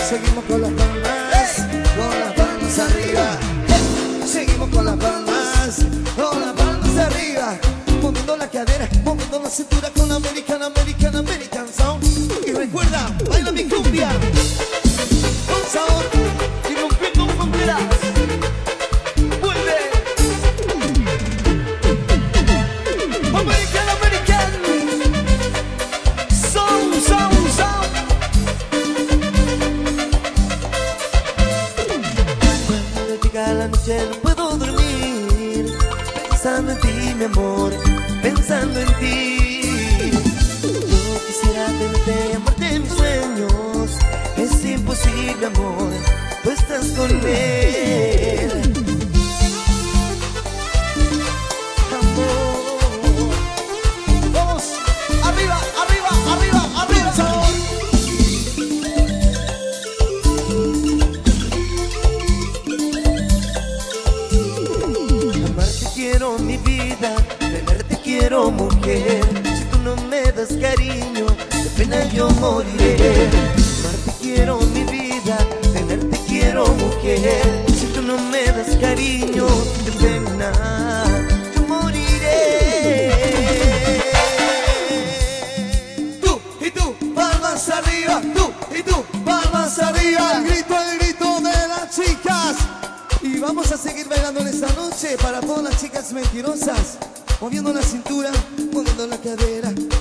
Seguimos con las palmas arriba. Seguimos con las palmas arriba. Moviendo la cadera, moviendo la cintura con la American Sound. Y recuerda, baila mi cumbia con sabor y rompiendo fronteras. Vuelve American Sound. Cuando llega la noche no puedo dormir, pensando en ti, mi amor, pensando en ti. Yo quisiera tenerte y amarte en mis sueños. Es imposible, amor, tú estás con él. Amor, vamos, arriba, arriba, arriba, arriba, sabor. Amarte quiero, mi vida, tenerte quiero, mujer. Si tú no me das cariño, de pena yo moriré. Amarte quiero, mi vida, tenerte quiero, mujer. Si tú no me das cariño, de pena yo moriré. Tú y tú, palmas arriba. Tú y tú, palmas arriba. El grito de las chicas. Y vamos a seguir bailando en esta noche para todas las chicas mentirosas, moviendo la cintura, moviendo la cadera.